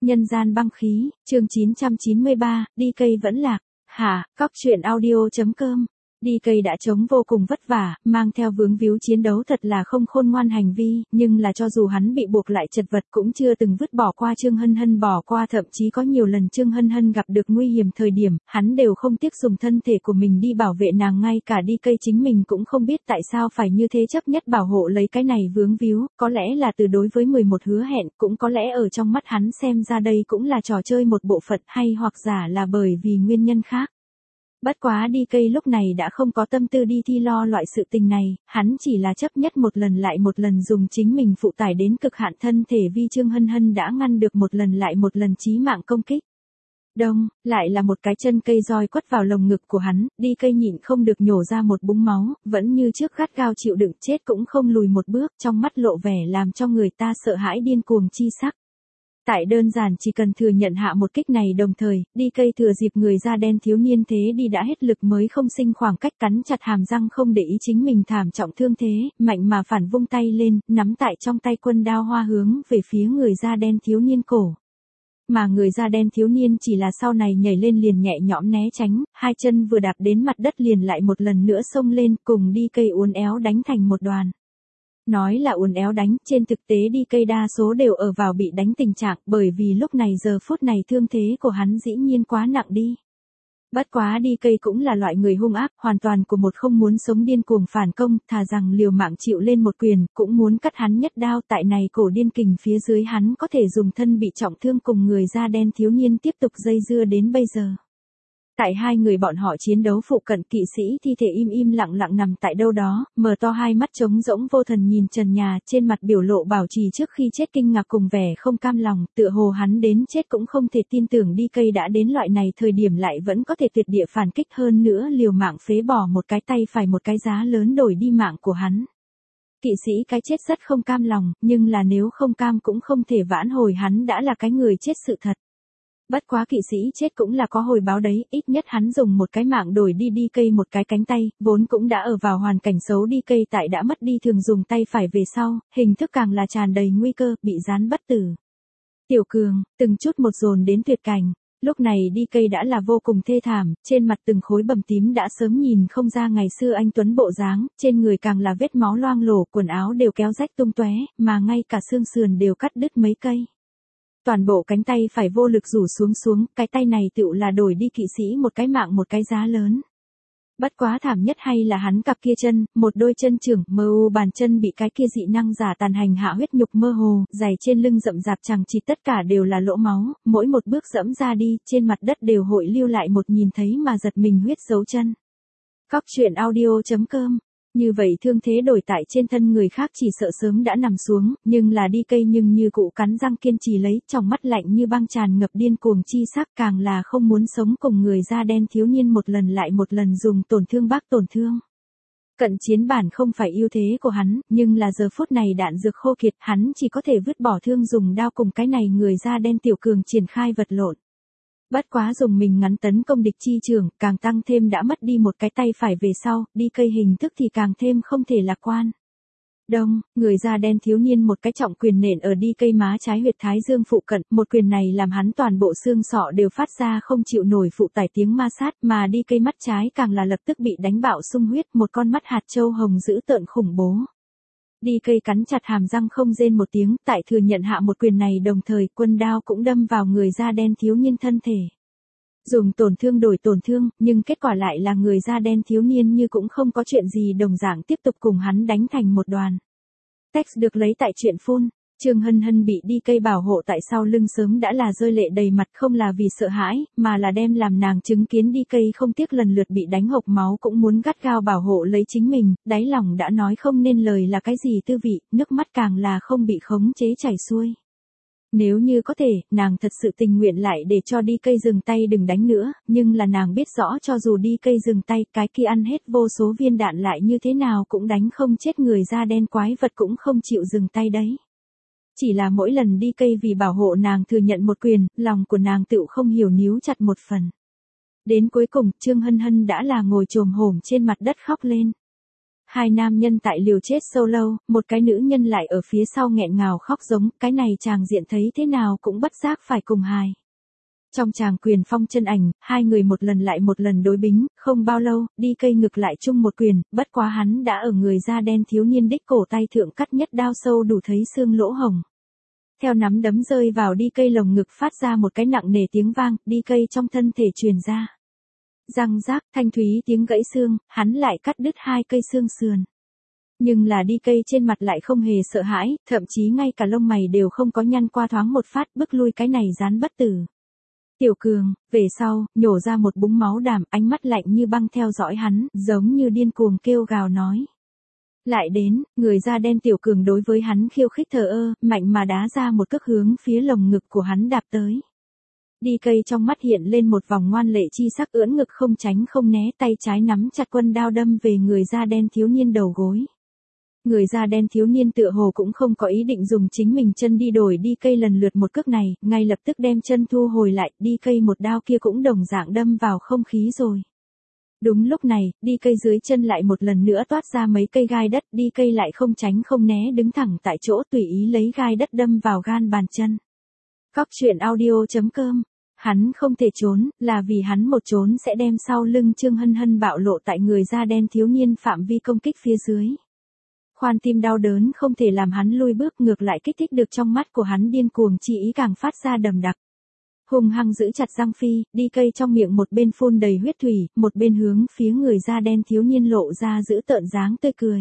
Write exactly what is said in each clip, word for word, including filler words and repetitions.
Nhân gian băng khí, chương chín trăm chín mươi ba, đi cây vẫn lạc. Hả, cóc truyện audio.com. Đi cây đã chống vô cùng vất vả, mang theo vướng víu chiến đấu thật là không khôn ngoan hành vi, nhưng là cho dù hắn bị buộc lại chật vật cũng chưa từng vứt bỏ qua Trương Hân Hân, bỏ qua thậm chí có nhiều lần Trương Hân Hân gặp được nguy hiểm thời điểm, hắn đều không tiếc dùng thân thể của mình đi bảo vệ nàng, ngay cả đi cây chính mình cũng không biết tại sao phải như thế chấp nhất bảo hộ lấy cái này vướng víu, có lẽ là từ đối với mười một hứa hẹn, cũng có lẽ ở trong mắt hắn xem ra đây cũng là trò chơi một bộ phận, hay hoặc giả là bởi vì nguyên nhân khác. Bất quá đi cây lúc này đã không có tâm tư đi thi lo loại sự tình này, hắn chỉ là chấp nhất một lần lại một lần dùng chính mình phụ tải đến cực hạn thân thể vi Trương Hân Hân đã ngăn được một lần lại một lần chí mạng công kích. Đông, lại là một cái chân cây roi quất vào lồng ngực của hắn, đi cây nhịn không được nhổ ra một búng máu, vẫn như trước gắt gao chịu đựng chết cũng không lùi một bước, trong mắt lộ vẻ làm cho người ta sợ hãi điên cuồng chi sắc. Tại đơn giản chỉ cần thừa nhận hạ một kích này đồng thời, đi cây thừa dịp người da đen thiếu niên thế đi đã hết lực mới không sinh khoảng cách cắn chặt hàm răng không để ý chính mình thảm trọng thương thế, mạnh mà phản vung tay lên, nắm tại trong tay quân đao hoa hướng về phía người da đen thiếu niên cổ. Mà người da đen thiếu niên chỉ là sau này nhảy lên liền nhẹ nhõm né tránh, hai chân vừa đạp đến mặt đất liền lại một lần nữa xông lên cùng đi cây uốn éo đánh thành một đoàn. Nói là uốn éo đánh, trên thực tế đi cây đa số đều ở vào bị đánh tình trạng, bởi vì lúc này giờ phút này thương thế của hắn dĩ nhiên quá nặng đi. Bất quá đi cây cũng là loại người hung ác, hoàn toàn của một không muốn sống điên cuồng phản công, thà rằng liều mạng chịu lên một quyền, cũng muốn cắt hắn nhất đao, tại này cổ điên kình phía dưới hắn có thể dùng thân bị trọng thương cùng người da đen thiếu niên tiếp tục dây dưa đến bây giờ. Tại hai người bọn họ chiến đấu phụ cận, kỵ sĩ thi thể im im lặng lặng nằm tại đâu đó, mở to hai mắt trống rỗng vô thần nhìn trần nhà, trên mặt biểu lộ bảo trì trước khi chết kinh ngạc cùng vẻ không cam lòng, tựa hồ hắn đến chết cũng không thể tin tưởng đi cây đã đến loại này thời điểm lại vẫn có thể tuyệt địa phản kích, hơn nữa liều mạng phế bỏ một cái tay phải một cái giá lớn đổi đi mạng của hắn. Kỵ sĩ cái chết rất không cam lòng, nhưng là nếu không cam cũng không thể vãn hồi, hắn đã là cái người chết sự thật. Bất quá kỵ sĩ chết cũng là có hồi báo đấy, ít nhất hắn dùng một cái mạng đổi đi đi cây một cái cánh tay, vốn cũng đã ở vào hoàn cảnh xấu đi cây tại đã mất đi thường dùng tay phải về sau, hình thức càng là tràn đầy nguy cơ, bị gián bất tử. Tiểu Cường, từng chút một dồn đến tuyệt cảnh, lúc này đi cây đã là vô cùng thê thảm, trên mặt từng khối bầm tím đã sớm nhìn không ra ngày xưa anh tuấn bộ dáng, trên người càng là vết máu loang lổ, quần áo đều kéo rách tung tóe, mà ngay cả xương sườn đều cắt đứt mấy cây. Toàn bộ cánh tay phải vô lực rủ xuống xuống, cái tay này tựu là đổi đi kỵ sĩ một cái mạng một cái giá lớn. Bất quá thảm nhất hay là hắn cặp kia chân, một đôi chân trưởng, mơ u bàn chân bị cái kia dị năng giả tàn hành hạ huyết nhục mơ hồ, giày trên lưng rậm rạp chẳng chịt tất cả đều là lỗ máu, mỗi một bước dẫm ra đi, trên mặt đất đều hội lưu lại một nhìn thấy mà giật mình huyết dấu chân. Cóc truyện audio.com. Như vậy thương thế đổi tại trên thân người khác chỉ sợ sớm đã nằm xuống, nhưng là đi cây nhưng như cụ cắn răng kiên trì lấy, trong mắt lạnh như băng tràn ngập điên cuồng chi sắc, càng là không muốn sống cùng người da đen thiếu niên một lần lại một lần dùng tổn thương bác tổn thương. Cận chiến bản không phải ưu thế của hắn, nhưng là giờ phút này đạn dược khô kiệt, hắn chỉ có thể vứt bỏ thương dùng đao cùng cái này người da đen Tiểu Cường triển khai vật lộn. Bất quá dùng mình ngắn tấn công địch chi trường, càng tăng thêm đã mất đi một cái tay phải về sau, đi cây hình thức thì càng thêm không thể lạc quan. Đông, người da đen thiếu niên một cái trọng quyền nện ở đi cây má trái huyệt thái dương phụ cận, một quyền này làm hắn toàn bộ xương sọ đều phát ra không chịu nổi phụ tải tiếng ma sát, mà đi cây mắt trái càng là lập tức bị đánh bạo sung huyết, một con mắt hạt châu hồng dữ tợn khủng bố. Đi cây cắn chặt hàm răng không rên một tiếng, tại thừa nhận hạ một quyền này đồng thời quân đao cũng đâm vào người da đen thiếu niên thân thể. Dùng tổn thương đổi tổn thương, nhưng kết quả lại là người da đen thiếu niên như cũng không có chuyện gì đồng dạng tiếp tục cùng hắn đánh thành một đoàn. Text được lấy tại truyện phun. Trương Hân Hân bị đi cây bảo hộ tại sau lưng sớm đã là rơi lệ đầy mặt, không là vì sợ hãi, mà là đem làm nàng chứng kiến đi cây không tiếc lần lượt bị đánh hộc máu cũng muốn gắt gao bảo hộ lấy chính mình, đáy lòng đã nói không nên lời là cái gì tư vị, nước mắt càng là không bị khống chế chảy xuôi. Nếu như có thể, nàng thật sự tình nguyện lại để cho đi cây dừng tay đừng đánh nữa, nhưng là nàng biết rõ cho dù đi cây dừng tay, cái kia ăn hết vô số viên đạn lại như thế nào cũng đánh không chết người da đen quái vật cũng không chịu dừng tay đấy. Chỉ là mỗi lần đi cây vì bảo hộ nàng thừa nhận một quyền, lòng của nàng tựu không hiểu níu chặt một phần. Đến cuối cùng, Trương Hân Hân đã là ngồi chồm hổm trên mặt đất khóc lên. Hai nam nhân tại liều chết solo, một cái nữ nhân lại ở phía sau nghẹn ngào khóc giống, cái này chàng diện thấy thế nào cũng bất giác phải cùng hài. Trong tràng quyền phong chân ảnh, hai người một lần lại một lần đối bính, không bao lâu, đi cây ngực lại chung một quyền, bất quá hắn đã ở người da đen thiếu niên đích cổ tay thượng cắt nhất đao sâu đủ thấy xương lỗ hồng. Theo nắm đấm rơi vào đi cây lồng ngực phát ra một cái nặng nề tiếng vang, đi cây trong thân thể truyền ra. Răng rác, thanh thúy tiếng gãy xương, hắn lại cắt đứt hai cây xương sườn. Nhưng là đi cây trên mặt lại không hề sợ hãi, thậm chí ngay cả lông mày đều không có nhăn qua thoáng một phát, bức lui cái này gián bất tử. Tiểu Cường, về sau, nhổ ra một búng máu đảm, ánh mắt lạnh như băng theo dõi hắn, giống như điên cuồng kêu gào nói. Lại đến, người da đen Tiểu Cường đối với hắn khiêu khích thờ ơ, mạnh mà đá ra một cước hướng phía lồng ngực của hắn đạp tới. Đi cây trong mắt hiện lên một vòng ngoan lệ chi sắc, ưỡn ngực không tránh không né, tay trái nắm chặt quân đao đâm về người da đen thiếu niên đầu gối. Người da đen thiếu niên tựa hồ cũng không có ý định dùng chính mình chân đi đổi đi cây lần lượt một cước này, ngay lập tức đem chân thu hồi lại, đi cây một đao kia cũng đồng dạng đâm vào không khí rồi. Đúng lúc này, đi cây dưới chân lại một lần nữa toát ra mấy cây gai đất, đi cây lại không tránh không né đứng thẳng tại chỗ tùy ý lấy gai đất đâm vào gan bàn chân. Cóc truyện audio chấm com. Hắn không thể trốn, là vì hắn một trốn sẽ đem sau lưng Trương Hân Hân bạo lộ tại người da đen thiếu niên phạm vi công kích phía dưới. Khoan tim đau đớn không thể làm hắn lui bước, ngược lại kích thích được trong mắt của hắn điên cuồng chi ý càng phát ra đầm đặc. Hùng hăng giữ chặt răng phi, đi cây trong miệng một bên phun đầy huyết thủy, một bên hướng phía người da đen thiếu niên lộ ra giữ tợn dáng tươi cười.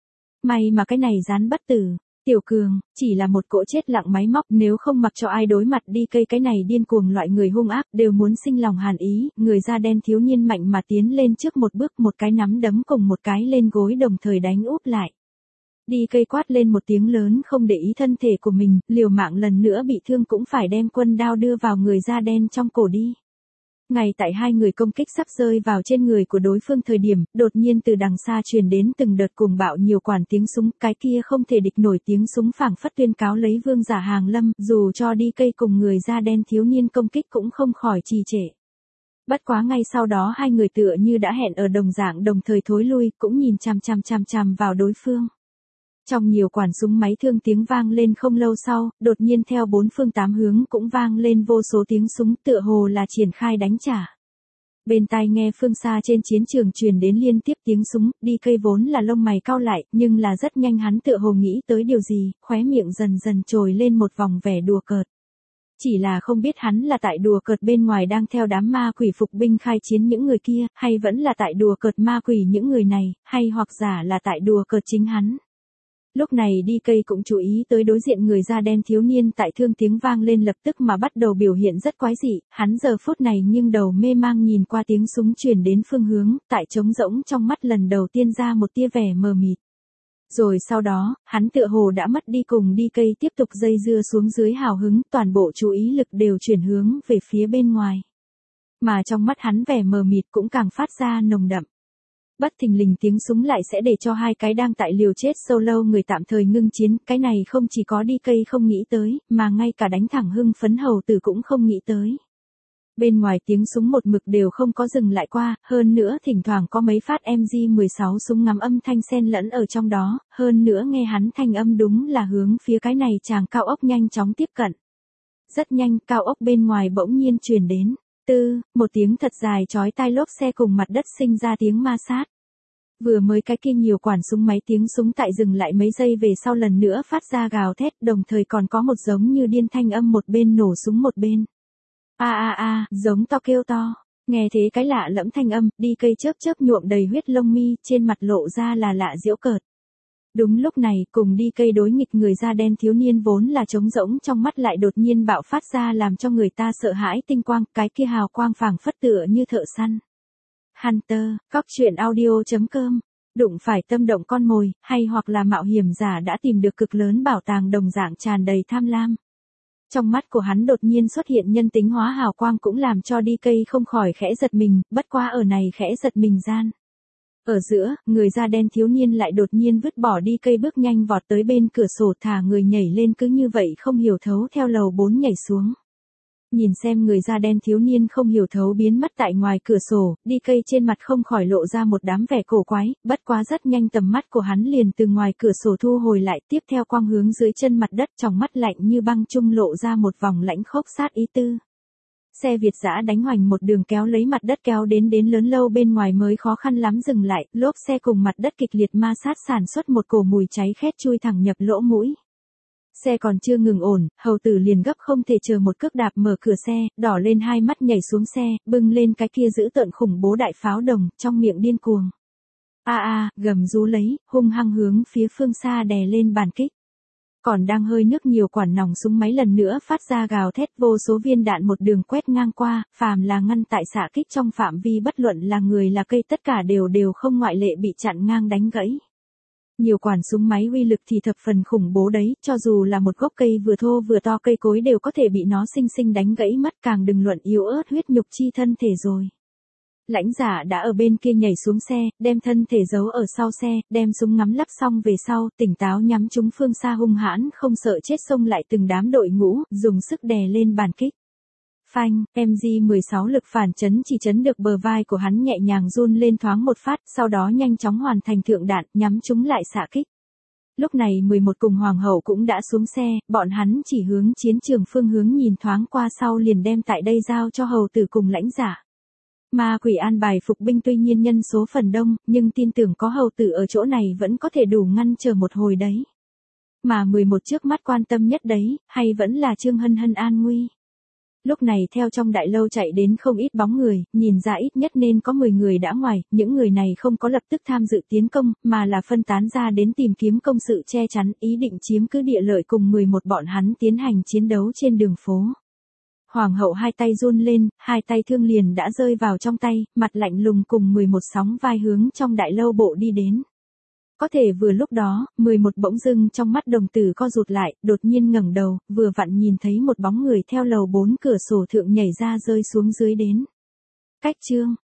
May mà cái này gián bất tử. Tiểu Cường, chỉ là một cỗ chết lặng máy móc, nếu không mặc cho ai đối mặt đi cây cái này điên cuồng loại người hung ác đều muốn sinh lòng hàn ý, người da đen thiếu niên mạnh mà tiến lên trước một bước, một cái nắm đấm cùng một cái lên gối đồng thời đánh úp lại. Đi cây quát lên một tiếng lớn không để ý thân thể của mình, liều mạng lần nữa bị thương cũng phải đem quân đao đưa vào người da đen trong cổ đi. Ngay tại hai người công kích sắp rơi vào trên người của đối phương thời điểm, đột nhiên từ đằng xa truyền đến từng đợt cuồng bạo nhiều quản tiếng súng, cái kia không thể địch nổi tiếng súng phảng phất tuyên cáo lấy vương giả hàng lâm, dù cho đi cây cùng người da đen thiếu niên công kích cũng không khỏi trì trệ. Bất quá ngay sau đó hai người tựa như đã hẹn ở đồng dạng đồng thời thối lui, cũng nhìn chằm chằm chằm chằm vào đối phương. Trong nhiều quản súng máy thương tiếng vang lên không lâu sau, đột nhiên theo bốn phương tám hướng cũng vang lên vô số tiếng súng, tựa hồ là triển khai đánh trả. Bên tai nghe phương xa trên chiến trường truyền đến liên tiếp tiếng súng, đi cây vốn là lông mày cau lại, nhưng là rất nhanh hắn tựa hồ nghĩ tới điều gì, khóe miệng dần dần trồi lên một vòng vẻ đùa cợt. Chỉ là không biết hắn là tại đùa cợt bên ngoài đang theo đám ma quỷ phục binh khai chiến những người kia, hay vẫn là tại đùa cợt ma quỷ những người này, hay hoặc giả là tại đùa cợt chính hắn. Lúc này đi cây cũng chú ý tới đối diện người da đen thiếu niên tại thương tiếng vang lên lập tức mà bắt đầu biểu hiện rất quái dị, hắn giờ phút này nhưng đầu mê mang nhìn qua tiếng súng truyền đến phương hướng, tại trống rỗng trong mắt lần đầu tiên ra một tia vẻ mờ mịt. Rồi sau đó, hắn tựa hồ đã mất đi cùng đi cây tiếp tục dây dưa xuống dưới hào hứng, toàn bộ chú ý lực đều chuyển hướng về phía bên ngoài. Mà trong mắt hắn vẻ mờ mịt cũng càng phát ra nồng đậm. Bất thình lình tiếng súng lại sẽ để cho hai cái đang tại liều chết solo người tạm thời ngưng chiến, cái này không chỉ có đi cây không nghĩ tới, mà ngay cả đánh thẳng hưng phấn hầu tử cũng không nghĩ tới. Bên ngoài tiếng súng một mực đều không có dừng lại qua, hơn nữa thỉnh thoảng có mấy phát em gi mười sáu súng ngắm âm thanh xen lẫn ở trong đó, hơn nữa nghe hắn thanh âm đúng là hướng phía cái này chàng cao ốc nhanh chóng tiếp cận. Rất nhanh, cao ốc bên ngoài bỗng nhiên truyền đến. Tư, một tiếng thật dài chói tai lốp xe cùng mặt đất sinh ra tiếng ma sát. Vừa mới cái kia nhiều quản súng máy tiếng súng tại dừng lại mấy giây về sau lần nữa phát ra gào thét, đồng thời còn có một giống như điên thanh âm một bên nổ súng một bên. A a a, giống to kêu to. Nghe thế cái lạ lẫm thanh âm, đi cây chớp chớp nhuộm đầy huyết lông mi, trên mặt lộ ra là lạ giễu cợt. Đúng lúc này, cùng đi cây đối nghịch người da đen thiếu niên vốn là trống rỗng trong mắt lại đột nhiên bạo phát ra làm cho người ta sợ hãi tinh quang, cái kia hào quang phảng phất tựa như thợ săn. Hunter, cóc truyện audio chấm com, đụng phải tâm động con mồi, hay hoặc là mạo hiểm giả đã tìm được cực lớn bảo tàng đồng dạng tràn đầy tham lam. Trong mắt của hắn đột nhiên xuất hiện nhân tính hóa hào quang cũng làm cho đi cây không khỏi khẽ giật mình, bất quá ở này khẽ giật mình gian. Ở giữa, người da đen thiếu niên lại đột nhiên vứt bỏ đi cây bước nhanh vọt tới bên cửa sổ thả người nhảy lên cứ như vậy không hiểu thấu theo lầu bốn nhảy xuống. Nhìn xem người da đen thiếu niên không hiểu thấu biến mất tại ngoài cửa sổ, đi cây trên mặt không khỏi lộ ra một đám vẻ cổ quái, bất quá rất nhanh tầm mắt của hắn liền từ ngoài cửa sổ thu hồi lại, tiếp theo quang hướng dưới chân mặt đất, trong mắt lạnh như băng trung lộ ra một vòng lãnh khốc sát ý tư. Xe Việt dã đánh hoành một đường kéo lấy mặt đất kéo đến đến lớn lâu bên ngoài mới khó khăn lắm dừng lại, lốp xe cùng mặt đất kịch liệt ma sát sản xuất một cổ mùi cháy khét chui thẳng nhập lỗ mũi. Xe còn chưa ngừng ổn, hầu tử liền gấp không thể chờ một cước đạp mở cửa xe, đỏ lên hai mắt nhảy xuống xe, bưng lên cái kia giữ tợn khủng bố đại pháo đồng, trong miệng điên cuồng. A a, gầm rú lấy, hung hăng hướng phía phương xa đè lên bàn kích. Còn đang hơi nước nhiều quản nòng súng máy lần nữa phát ra gào thét, vô số viên đạn một đường quét ngang qua, phàm là ngăn tại xạ kích trong phạm vi bất luận là người là cây tất cả đều đều không ngoại lệ bị chặn ngang đánh gãy. Nhiều quản súng máy uy lực thì thập phần khủng bố đấy, cho dù là một gốc cây vừa thô vừa to cây cối đều có thể bị nó xinh xinh đánh gãy mất, càng đừng luận yếu ớt huyết nhục chi thân thể rồi. Lãnh Giả đã ở bên kia nhảy xuống xe, đem thân thể giấu ở sau xe, đem súng ngắm lắp xong về sau, tỉnh táo nhắm trúng phương xa hung hãn không sợ chết xông lại từng đám đội ngũ, dùng sức đè lên bàn kích. Phanh, em giê mười sáu lực phản chấn chỉ chấn được bờ vai của hắn nhẹ nhàng run lên thoáng một phát, sau đó nhanh chóng hoàn thành thượng đạn, nhắm trúng lại xạ kích. Lúc này mười một cùng Hoàng hậu cũng đã xuống xe, bọn hắn chỉ hướng chiến trường phương hướng nhìn thoáng qua sau liền đem tại đây giao cho hầu tử cùng Lãnh Giả. Ma quỷ an bài phục binh tuy nhiên nhân số phần đông, nhưng tin tưởng có hầu tử ở chỗ này vẫn có thể đủ ngăn chờ một hồi đấy. Mà mười một trước mắt quan tâm nhất đấy, hay vẫn là Trương Hân Hân an nguy. Lúc này theo trong đại lâu chạy đến không ít bóng người, nhìn ra ít nhất nên có mười người đã ngoài, những người này không có lập tức tham dự tiến công, mà là phân tán ra đến tìm kiếm công sự che chắn, ý định chiếm cứ địa lợi cùng mười một bọn hắn tiến hành chiến đấu trên đường phố. Hoàng hậu hai tay run lên, hai tay thương liền đã rơi vào trong tay, mặt lạnh lùng cùng mười một sóng vai hướng trong đại lâu bộ đi đến. Có thể vừa lúc đó, mười một bỗng dưng trong mắt đồng tử co rụt lại, đột nhiên ngẩng đầu, vừa vặn nhìn thấy một bóng người theo lầu bốn cửa sổ thượng nhảy ra rơi xuống dưới đến. Cách chương